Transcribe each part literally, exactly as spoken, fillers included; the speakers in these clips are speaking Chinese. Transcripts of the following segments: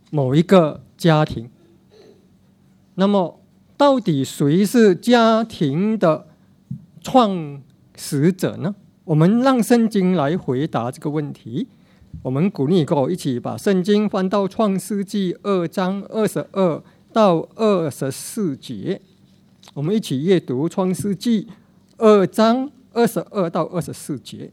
某一个家庭。那么，到底谁是家庭的创始者呢？我们让圣经来回答这个问题。我们鼓励各位一起把圣经翻到创世纪二章二十二到二十四节。我们一起阅读创世纪二章二十二到二十四节。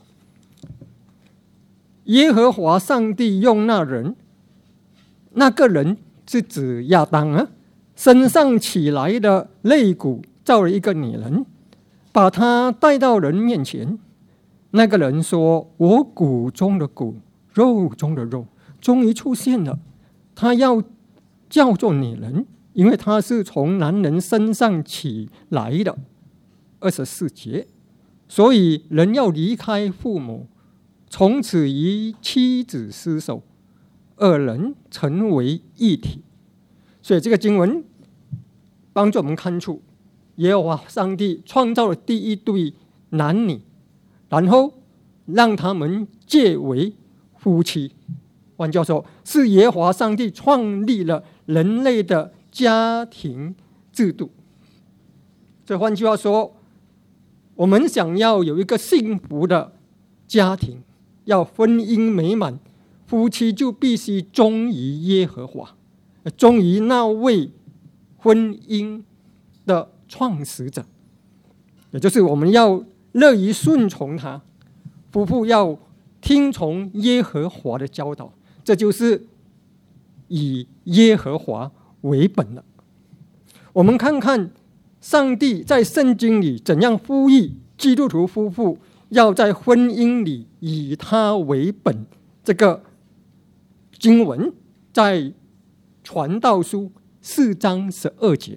耶和华上帝用那人，那个人是指亚当啊，身上起来的肋骨造了一个女人，把她带到人面前。那个人说：“我骨中的骨，肉中的肉，终于出现了。他要叫做女人，因为她是从男人身上起来的。”二十四节，所以人要离开父母，从此与妻子厮守，二人成为一体。所以这个经文帮助我们看出，耶和华上帝创造了第一对男女，然后让他们结为夫妻。换句话说，是耶和华上帝创立了人类的家庭制度。所以换句话说，我们想要有一个幸福的家庭，要婚姻美满，夫妻就必须忠于耶和华，忠于那位婚姻的创始者，也就是我们要乐于顺从他。夫妇要听从耶和华的教导，这就是以耶和华为本了。我们看看上帝在圣经里怎样呼吁基督徒夫妇要在婚姻里以他为本。这个经文在传道书四章十二节。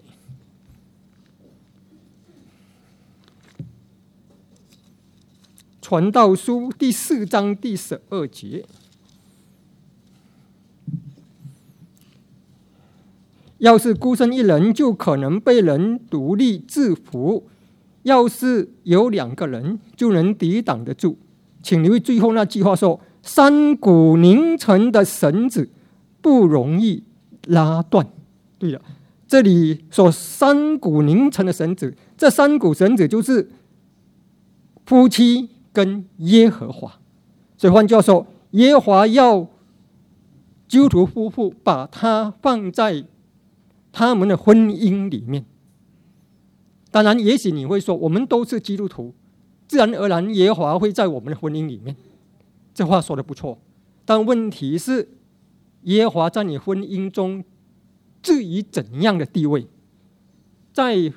传道书第四章第十二节，要是孤身一人，就可能被人独立制服；要是有两个人，就能抵挡得住。请留意最后那句话说：“三股拧成的绳子不容易拉断。”对了，这里说三股拧成的绳子，这三股绳子就是夫妻跟耶和华。所以换句话说，耶和华要基督徒夫妇把它放在他们的婚姻里面。当然，也许你会说，我们都是基督徒，自然而然耶和华会在我们的婚姻里面。这话说得不错，但问题是，耶和华在你婚姻中置于怎样的地位？在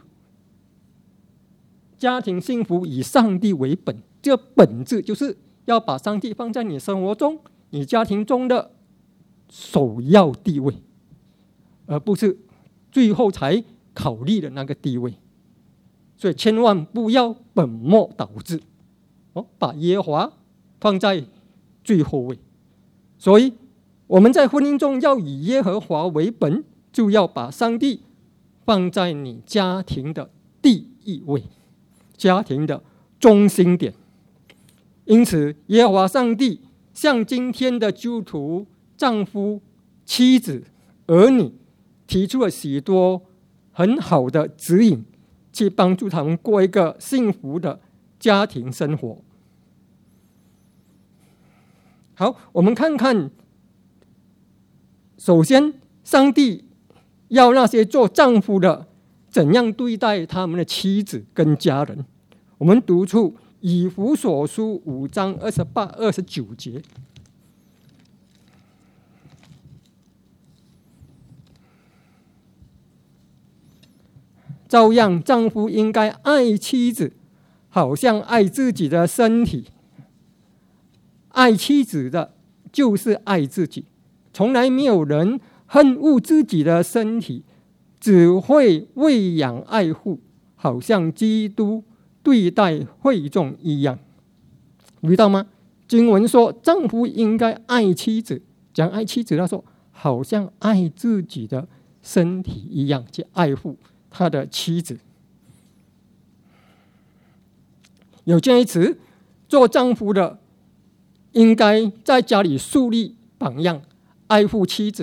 家庭幸福以上帝为本，这个本质就是要把上帝放在你生活中、你家庭中的首要地位，而不是最后才考虑的那个地位。所以千万不要本末倒置，哦，把耶和华放在最后位。所以我们在婚姻中要以耶和华为本，就要把上帝放在你家庭的第一位，家庭的中心点。因此，耶和华上帝向今天的基督徒丈夫、妻子、儿女提出了许多很好的指引，去帮助他们过一个幸福的家庭生活。好，我们看看，首先，上帝要那些做丈夫的怎样对待他们的妻子跟家人。我们读出以弗所书五章二十八、二十九节。照样，丈夫应该爱妻子，好像爱自己的身体。爱妻子的，就是爱自己。从来没有人恨恶自己的身体，只会喂养爱护，好像基督对待会众一样。遇到吗？经文说，丈夫应该爱妻子，讲爱妻子，他说好像爱自己的身体一样，去爱护他的妻子。有这样一词，做丈夫的应该在家里树立榜样，爱护妻子，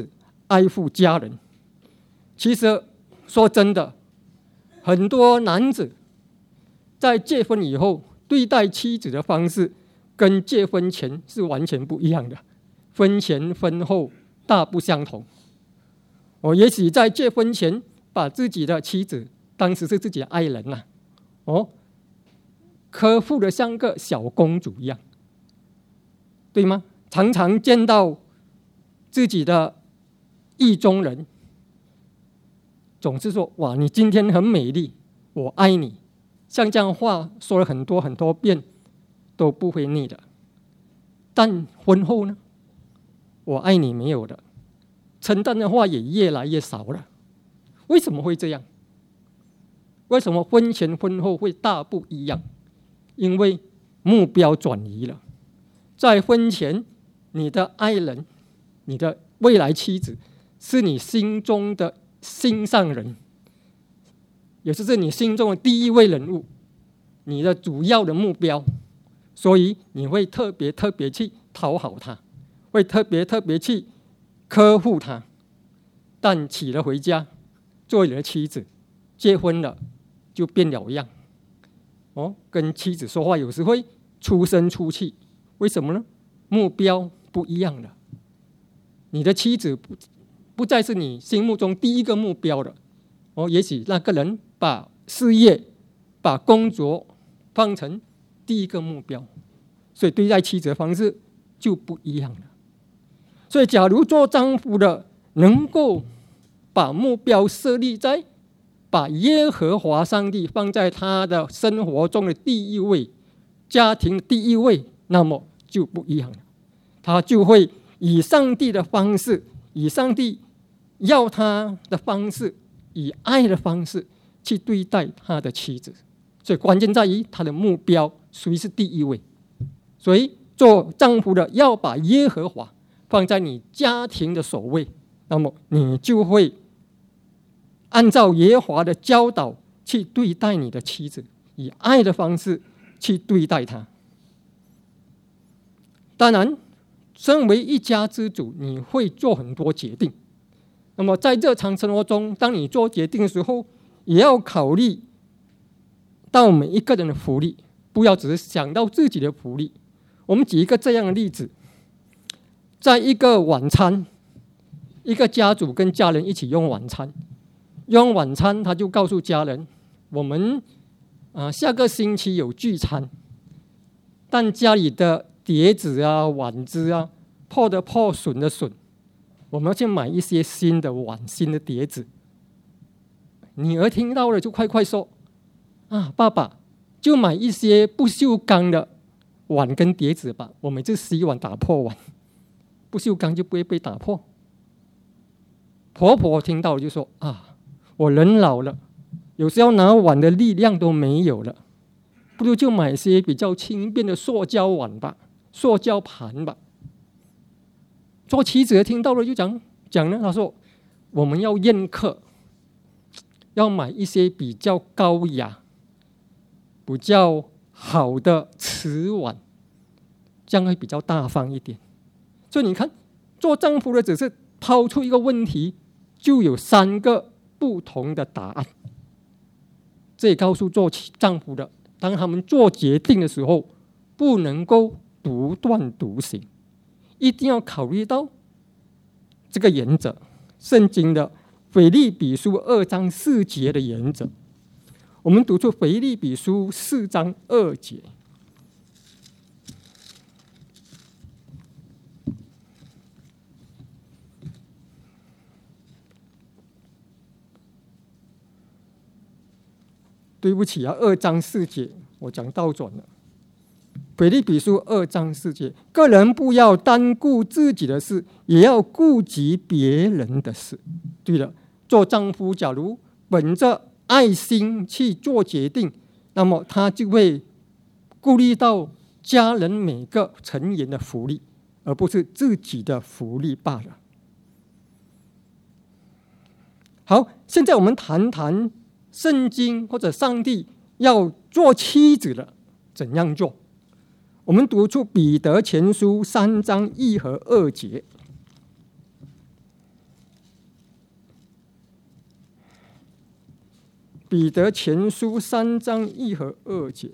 爱护家人。其实说真的，很多男子在结婚以后对待妻子的方式跟结婚前是完全不一样的，婚前婚后大不相同。我也许在结婚前把自己的妻子当时是自己的爱人呐、啊，哦，呵护的像个小公主一样，对吗？常常见到自己的意中人，总是说：“哇，你今天很美丽，我爱你。”像这样话说了很多很多遍，都不会腻的。但婚后呢，我爱你没有了，称赞的话也越来越少了。为什么会这样？为什么婚前婚后会大不一样？因为目标转移了。在婚前，你的爱人，你的未来妻子，是你心中的心上人，也就是你心中的第一位人物，你的主要的目标，所以你会特别特别去讨好他，会特别特别去呵护他。但娶了回家，做你的妻子，结婚了就变了样。哦，跟妻子说话有时会出声出气，为什么呢？目标不一样了。你的妻子不不再是你心目中第一个目标了。哦，也许那个人把事业、把工作放成第一个目标，所以对待妻子的方式就不一样了。所以，假如做丈夫的能够把目标设立在把耶和华上帝放在他的生活中的第一位，家庭第一位，那么就不一样了。他就会以上帝的方式，以上帝要他的方式，以爱的方式去对待他的妻子。所以关键在于他的目标谁是第一位。所以做丈夫的要把耶和华放在你家庭的首位，那么你就会按照耶和华的教导去对待你的妻子，以爱的方式去对待她。当然，身为一家之主，你会做很多决定。那么在日常生活中，当你做决定的时候，也要考虑到每一个人的福利，不要只是想到自己的福利。我们举一个这样的例子，在一个晚餐，一个家主跟家人一起用晚餐，用晚餐他就告诉家人，我们啊下个星期有聚餐，但家里的碟子啊、碗子啊破的破、损的损，我们要去买一些新的碗、新的碟子。女儿听到了就快快说啊，爸爸就买一些不锈钢的碗跟碟子吧，我每次洗碗打破碗，不锈钢就不会被打破。婆婆听到了就说啊，我人老了，有时候拿碗的力量都没有了，不如就买些比较轻便的塑胶碗吧，塑胶盘吧。做妻子的听到了就讲讲呢，他说我们要宴客，要买一些比较高雅、比较好的瓷碗，这样会比较大方一点。所以你看，做丈夫的只是抛出一个问题，就有三个不同的答案。这也告诉做丈夫的，当他们做决定的时候，不能够独断独行，一定要考虑到这个原则，圣经的腓立比书二章四节的原则。我们读出腓立比书四章二节。对不起啊，二章四节我讲倒转了。腓立比书二章四节，个人不要单顾自己的事，也要顾及别人的事。对了，做丈夫假如本着爱心去做决定，那么他就会顾虑到家人每个成员的福利，而不是自己的福利罢了。好，现在我们谈谈圣经或者上帝要做妻子的怎样做。我们读出彼得前书三章一和二节。 彼得前书三章一和二节，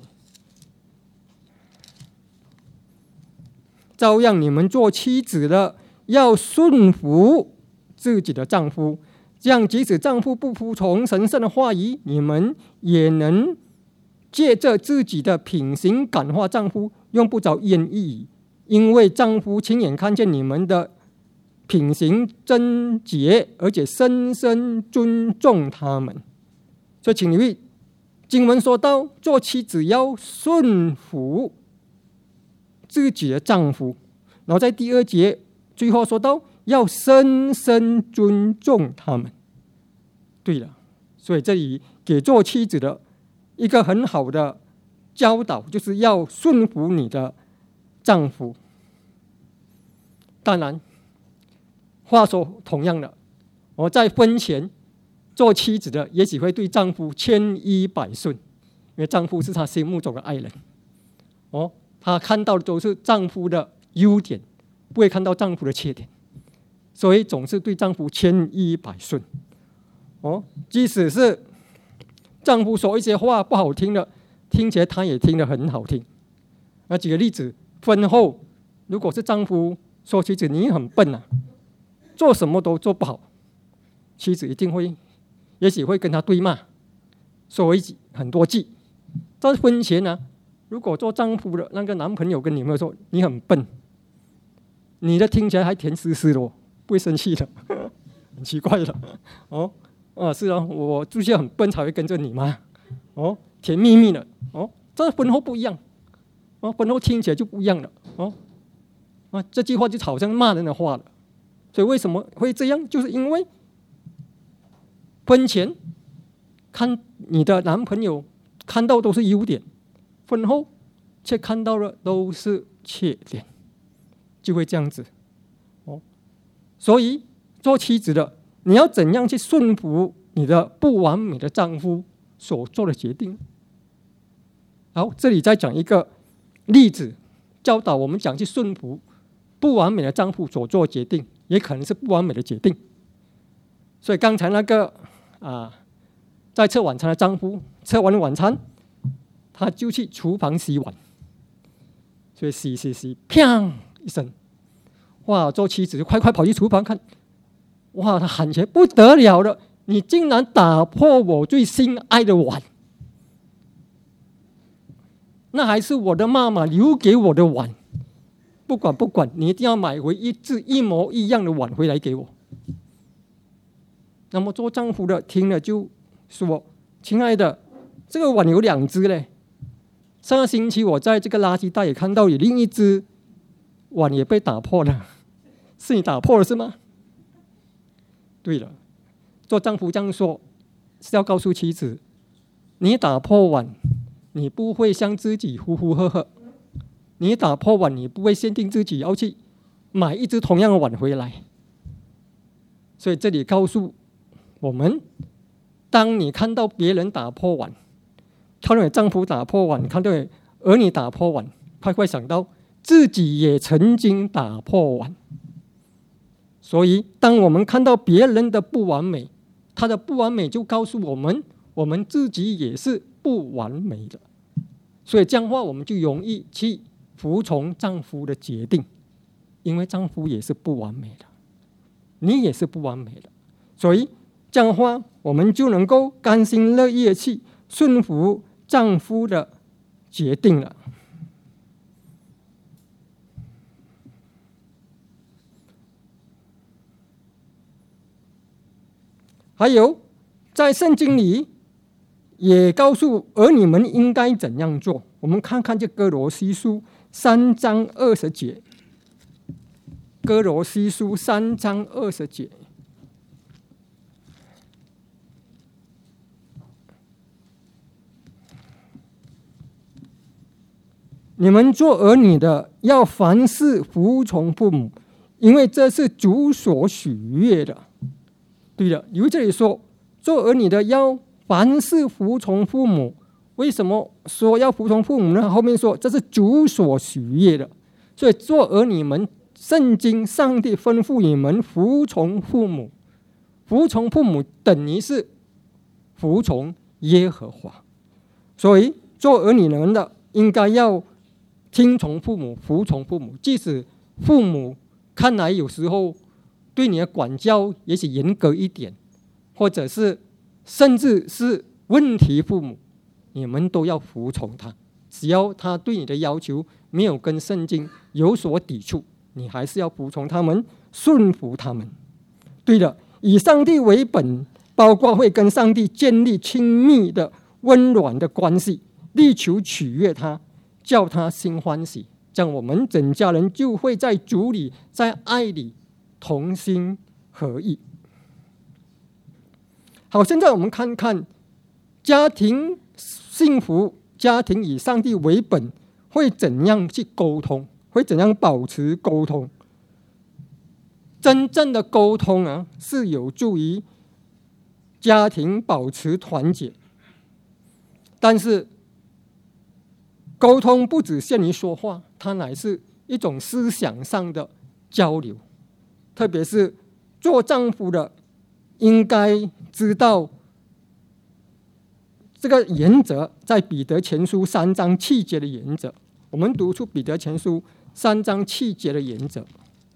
照样你们做妻子的要顺服自己的丈夫，这样即使丈夫不服从神圣的话语，你们也能借着自己的品行感化丈夫，用不着一言一语，因为丈夫亲眼看见你们的品行贞洁，而且深深尊重他们。所以请留意，经文说到做妻子要顺服自己的丈夫，然后在第二节最后说到要深深尊重他们。对了，所以这里给做妻子的一个很好的教导，就是要顺服你的丈夫。当然话说同样的，我在婚前做妻子的也许会对丈夫千依百顺，因为丈夫是她心目中的爱人。哦，她看到的都是丈夫的优点，不会看到丈夫的缺点，所以总是对丈夫千依百顺。哦，即使是丈夫说一些话不好听的，听起来她也听得很好听。那举个例子，婚后如果是丈夫说妻子你很笨啊，做什么都做不好，妻子一定会也许会跟他对骂，说一句很多句。在婚前呢、啊，如果做丈夫的那个男朋友跟女朋友说你很笨，你的听起来还甜丝丝的哦，不会生气的，很奇怪的哦。啊，是啊，我就是很笨才会跟着你嘛。哦，甜蜜蜜的哦，这婚后不一样，哦，婚后听起来就不一样了哦。啊，这句话就好像骂人的话了。所以为什么会这样？就是因为婚前看你的男朋友看到都是优点，婚后却看到了都是缺点，就会这样子。哦，所以做妻子的，你要怎样去顺服你的不完美的丈夫所做的决定？好，这里再讲一个例子，教导我们讲去顺服不完美的丈夫所做的决定，也可能是不完美的决定。所以刚才那个啊，在吃晚餐的丈夫，吃完晚餐，他就去厨房洗碗，所以洗洗洗，砰一声，哇！做妻子就快快跑去厨房看，哇！他喊起来不得了了，你竟然打破我最心爱的碗，那还是我的妈妈留给我的碗。不管不管，你一定要买回一只一模一样的碗回来给我。那么做丈夫的听了就说：“亲爱的，这个碗有两只嘞。上个星期我在这个垃圾袋也看到有另一只碗也被打破了，是你打破了是吗？”对了，做丈夫这样说是要告诉妻子：你打破碗，你不会向自己呼呼喝喝。你打破碗，你不会限定自己要去买一只同样的碗回来。所以这里告诉我们，当你看到别人打破碗，看到你丈夫打破碗，看到你儿女打破碗，快快想到自己也曾经打破碗。所以当我们看到别人的不完美，他的不完美就告诉我们，我们自己也是不完美的。所以这样的话，我们就容易去服从丈夫的决定，因为丈夫也是不完美的，你也是不完美的，所以这样的话，我们就能够甘心乐意的去顺服丈夫的决定了。还有，在圣经里也告诉儿女们应该怎样做。我们看看这歌罗西书三章二十节，歌罗西书三章二十节，你们做儿女的要凡事服从父母，因为这是主所喜悦的。对了，由这里说做儿女的要凡事服从父母，为什么说要服从父母呢？后面说这是主所喜悦的，所以做儿女们，圣经上帝吩咐你们服从父母，服从父母等于是服从耶和华。所以做儿女人的应该要听从父母，服从父母，即使父母看来有时候对你的管教也许严格一点，或者是甚至是问题父母，你们都要服从他。只要他对你的要求没有跟圣经有所抵触，你还是要服从他们，顺服他们。对了，以上帝为本，包括会跟上帝建立亲密的温暖的关系，力求取悦他，叫他心欢喜，这样我们整家人就会在主里，在爱里同心合意。好，现在我们看看家庭幸福，家庭以上帝为本，会怎样去沟通，会怎样保持沟通。真正的沟通啊，是有助于家庭保持团结。但是沟通不只限于说话，它乃是一种思想上的交流。特别是做丈夫的应该知道这个原则，在彼得前书三章七节的原则。我们读出彼得前书三章七节的原则。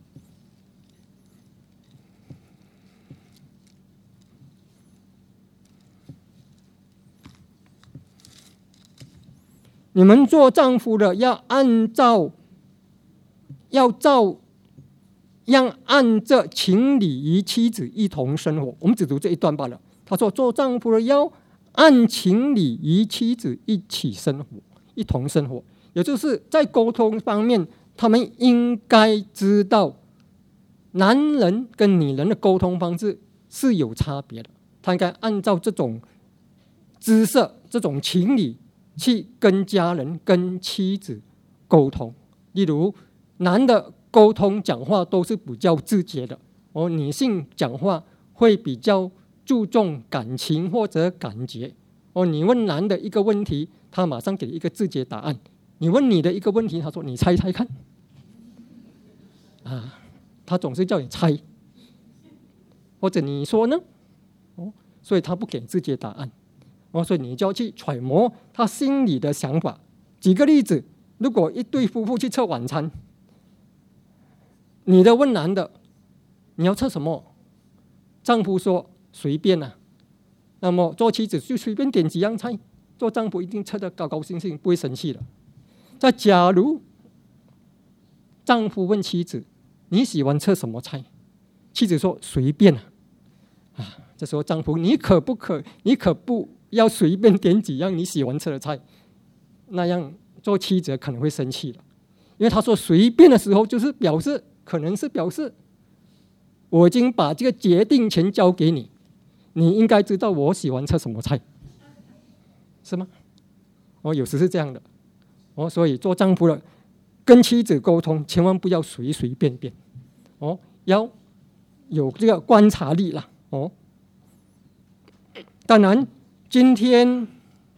你们做丈夫的要按照要照要按着情理与妻子一同生活。我们只读这一段罢了。他说做丈夫的要按情理与妻子一起生活，一同生活，也就是在沟通方面，他们应该知道男人跟女人的沟通方式是有差别的，他应该按照这种姿色、这种情理去跟家人、跟妻子沟通。例如，男的沟通讲话都是比较直接的，而女性讲话会比较注重感情或者感觉。哦，你问男的一个问题，他马上给一个直接答案；你问你的一个问题，他说你猜猜看。啊，他总是叫你猜，或者你说呢？哦，所以他不给直接答案。哦，所以你就要去揣摩他心里的想法。举个例子，如果一对夫妇去吃晚餐，女的问男的你要吃什么，丈夫说随便啊，那么做妻子就随便点几样菜，做丈夫一定吃得高高兴兴，不会生气的。再假如丈夫问妻子你喜欢吃什么菜，妻子说随便啊，啊，这时候丈夫你可不可你可不要随便点几样你喜欢吃的菜，那样做妻子可能会生气的。因为他说随便的时候，就是表示可能是表示我已经把这个决定权交给你，你应该知道我喜欢吃什么菜，是吗？哦，有时是这样的。哦，所以做丈夫的跟妻子沟通，千万不要随随便便。哦，要有这个观察力啦。哦，当然，今天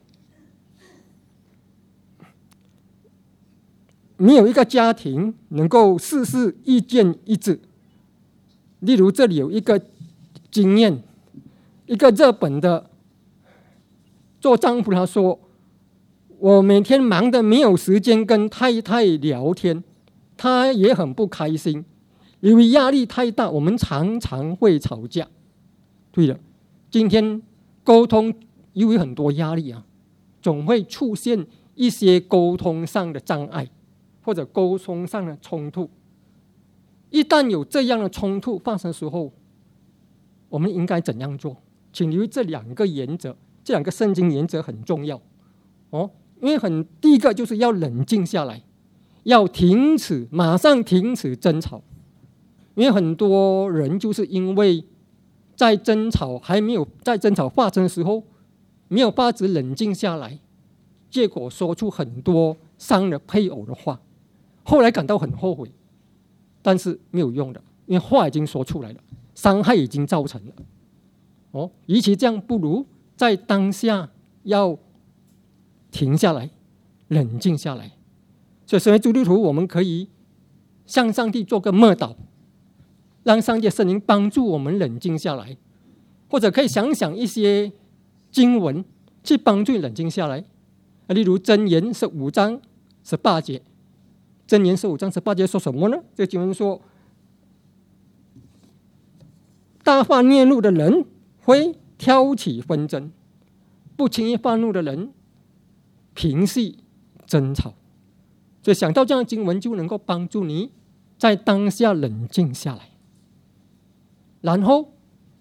没有一个家庭能够事事意见一致。例如，这里有一个经验，一个日本的做丈夫他说，我每天忙得没有时间跟太太聊天，她也很不开心，因为压力太大，我们常常会吵架。对了，今天沟通由于很多压力啊，总会出现一些沟通上的障碍，或者沟通上的冲突。一旦有这样的冲突发生的时候，我们应该怎样做？请留意这两个原则，这两个圣经原则很重要哦。因为很第一个就是要冷静下来，要停止，马上停止争吵。因为很多人就是因为在争吵还没有在争吵发生的时候，没有办法冷静下来，结果说出很多伤了配偶的话，后来感到很后悔，但是没有用的，因为话已经说出来了，伤害已经造成了。哦，与其这样，不如在当下要停下来，冷静下来。所以身为基督徒，我们可以向上帝做个默祷，让上帝的圣灵帮助我们冷静下来，或者可以想想一些经文， 去帮助你冷静下来。例如箴言十五章十八节，箴言十五章十八节说什么呢？这经文说，大发烈怒的人会挑起纷争，不轻易发怒的人平息争吵。所以想到这样的经文，就能够帮助你在当下冷静下来，然后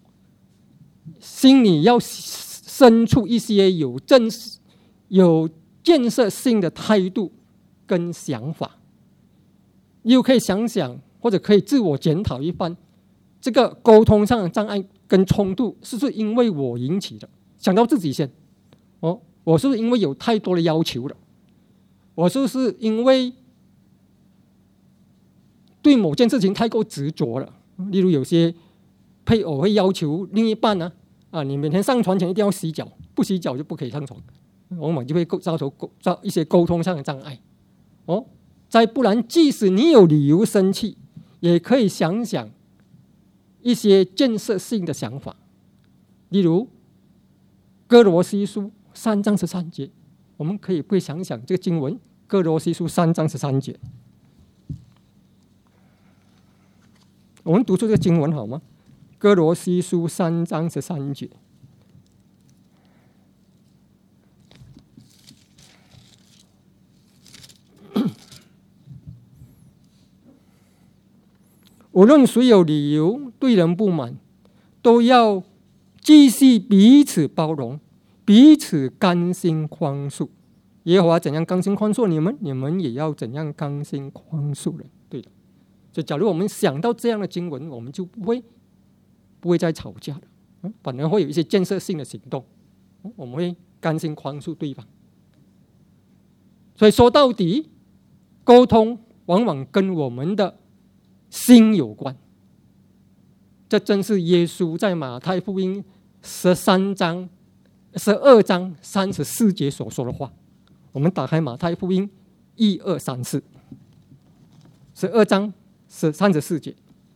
心里要生出一些有正有建设性的态度跟想法，又可以想想或者可以自我检讨一番，这个沟通上的障碍跟冲突是不是因为我引起的？想到自己先，哦，我是不是因为有太多的要求了？我是不是因为对某件事情太过执着了？例如有些配偶会要求另一半呢、啊，啊，你每天上床前一定要洗脚，不洗脚就不可以上床，往往就会造成造一些沟通上的障碍。哦，再不然，即使你有理由生气，也可以想想一些建设性的想法，例如哥罗西书三章十三节，我们可以不会想想这个经文，哥罗西书三章十三节，我们读出这个经文好吗？哥罗西书三章十三节。无论谁有理由对人不满，都要继续彼此包容，彼此甘心宽恕。耶和华怎样甘心宽恕你们，你们也要怎样甘心宽恕人。对的，所以假如我们想到这样的经文，我们就不会不会再吵架了，反而会有一些建设性的行动，我们会甘心宽恕对方。所以说到底，沟通往往跟我们的心有关。这正是耶稣在马太福音十三章、十二章三十四节所说的话。我们打开马太福音一二三四，十二章是三十四节。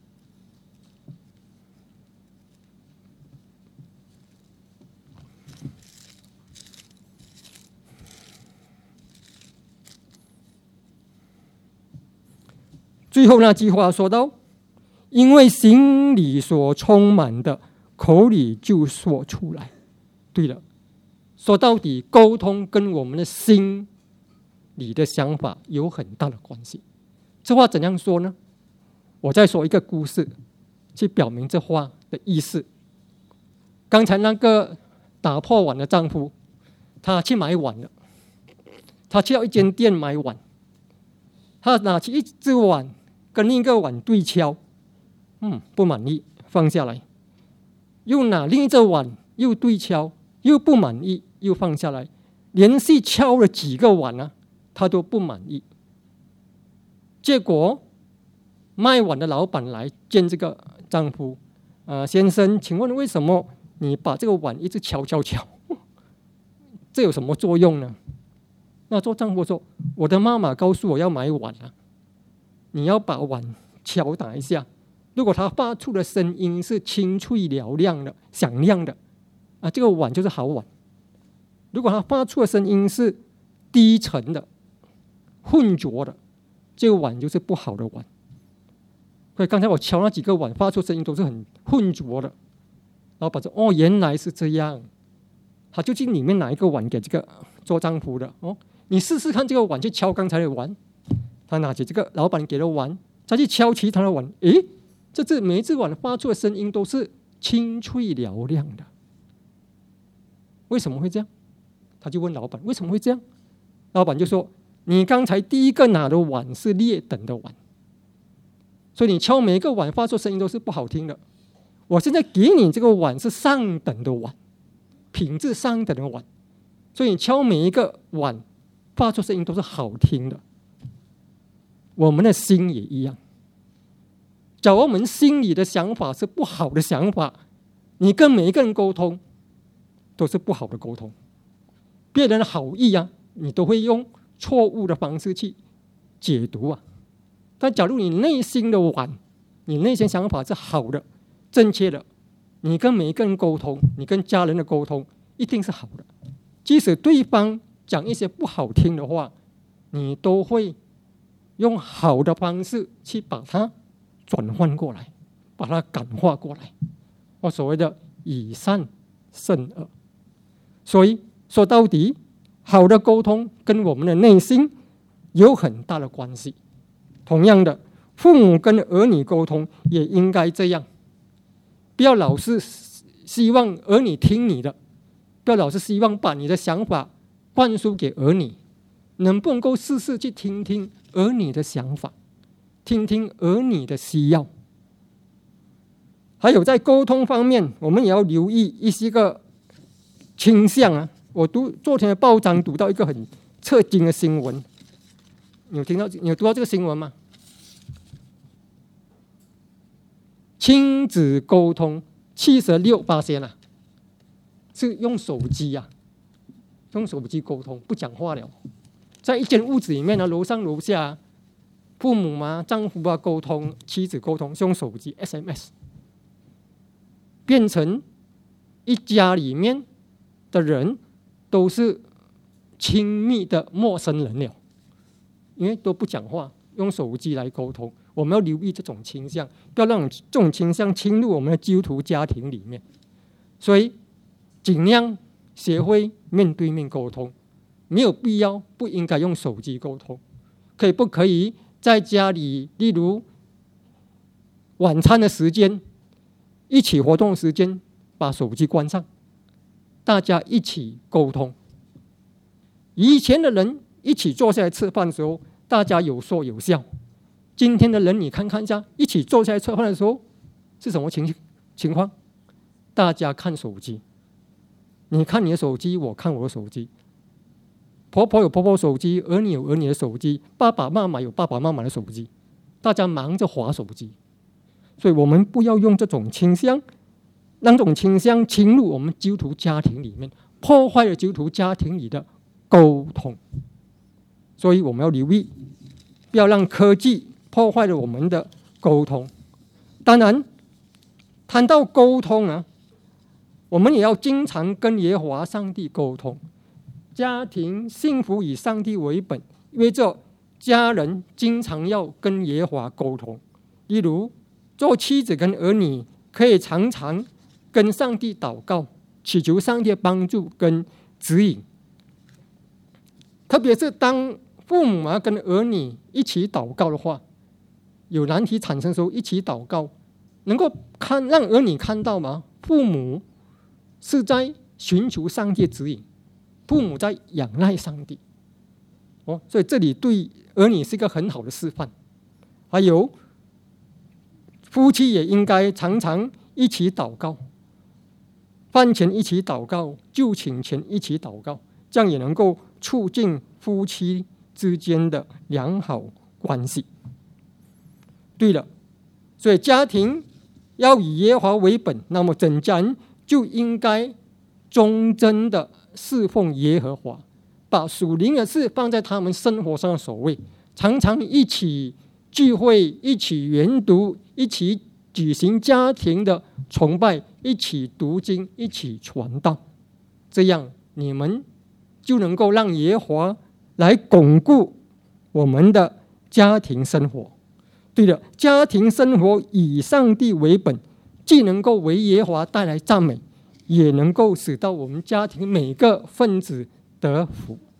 最后那句话说到，因为心里所充满的，口里就说出来。对了，说到底，沟通跟我们的心里的想法有很大的关系。这话怎样说呢？我再说一个故事，去表明这话的意思。刚才那个打破碗的丈夫，他去买碗了，他去到一间店买碗，他拿起一只碗跟另一个碗对敲，嗯，不满意，放下来，又拿另一只碗又对敲，又不满意，又放下来，连续敲了几个碗呢、啊，他都不满意。结果卖碗的老板来见这个丈夫，呃，先生，请问为什么你把这个碗一直敲敲敲？这有什么作用呢？那做丈夫说，我的妈妈告诉我要买碗啊，你要把碗敲打一下，如果它发出的声音是清脆嘹亮的、响亮的，啊，这个碗就是好碗；如果它发出的声音是低沉的、混浊的，这个碗就是不好的碗。所以刚才我敲那几个碗，发出声音都是很混浊的。老板说：“哦，原来是这样。”他就去里面拿一个碗给这个做丈夫的，哦，你试试看这个碗去敲刚才的碗。他拿起这个老板给的碗，再去敲其他的碗，诶，这只每一只碗发出的声音都是清脆嘹亮的。为什么会这样？他就问老板为什么会这样？老板就说：“你刚才第一个拿的碗是劣等的碗，所以你敲每一个碗发出声音都是不好听的。我现在给你这个碗是上等的碗，品质上等的碗，所以你敲每一个碗发出声音都是好听的。我们的心也一样，假如我们心里的想法是不好的想法，你跟每一个人沟通都是不好的沟通。别人的好意啊，你都会用错误的方式去解读啊。但假如你内心的碗，你内心想法是好的、正确的，你跟每一个人沟通，你跟家人的沟通一定是好的。 即使对方讲一些不好听的话，你都会用好的方式去把它转换过来，把它感化过来。我所谓的以善胜恶。所以说到底，好的沟通跟我们的内心有很大的关系。同样的，父母跟儿女沟通也应该这样，不要老是希望儿女听你的，不要老是希望把你的想法灌输给儿女，能不能够试试去听听儿女的想法，听听儿女的需要。还有在沟通方面，我们也要留意一些个倾向啊。我读昨天的报章读到一个很震惊的新闻，你有听到？你有读到这个新闻吗？亲子沟通七十六%啊，是用手机啊，用手机沟通，不讲话了。在一间屋子里面呢，楼上楼下，父母嘛、丈夫啊沟通，妻子沟通是用手机 S M S， 变成一家里面的人都是亲密的陌生人了，因为都不讲话，用手机来沟通。我们要留意这种倾向，不要让这种倾向侵入我们的基督徒家庭里面。所以尽量学会面对面沟通，没有必要不应该用手机沟通。可以不可以在家里，例如晚餐的时间、一起活动的时间，把手机关上，大家一起沟通。以前的人一起坐下来吃饭的时候，大家有说有笑。今天的人，你看看一下，一起坐下来吃饭的时候是什么情情况？大家看手机，你看你的手机，我看我的手机，婆婆有婆婆手机，儿女有儿女的手机，爸爸妈妈有爸爸妈妈的手机，大家忙着滑手机。所以我们不要用这种倾向，让这种倾向侵入我们基督徒家庭里面，破坏了基督徒家庭里的沟通。所以我们要留意，不要让科技破坏了我们的沟通。当然，谈到沟通啊，我们也要经常跟耶和华上帝沟通。家庭幸福以上帝为本，因为这家人经常要跟耶和华沟通。例如，做妻子跟儿女可以常常跟上帝祷告，祈求上帝的帮助跟指引。特别是当父母啊跟儿女一起祷告的话，有难题产生的时候，一起祷告，能够看让儿女看到吗？父母是在寻求上帝的指引，父母在仰赖上帝。哦，所以这里对儿女是一个很好的示范。还有，夫妻也应该常常一起祷告，饭前一起祷告，就寝前一起祷告，这样也能够促进夫妻之间的良好关系。对了，所以家庭要以耶和华为本，那么整家人就应该忠贞的侍奉耶和华，把属灵的事放在他们生活上的首位，常常一起聚会，一起研读，一起举行家庭的崇拜，一起读经，一起传道，这样你们就能够让耶和华来巩固我们的家庭生活。对了，家庭生活以上帝为本，既能够为耶和华带来赞美，也能够使到我们家庭每个分子得福。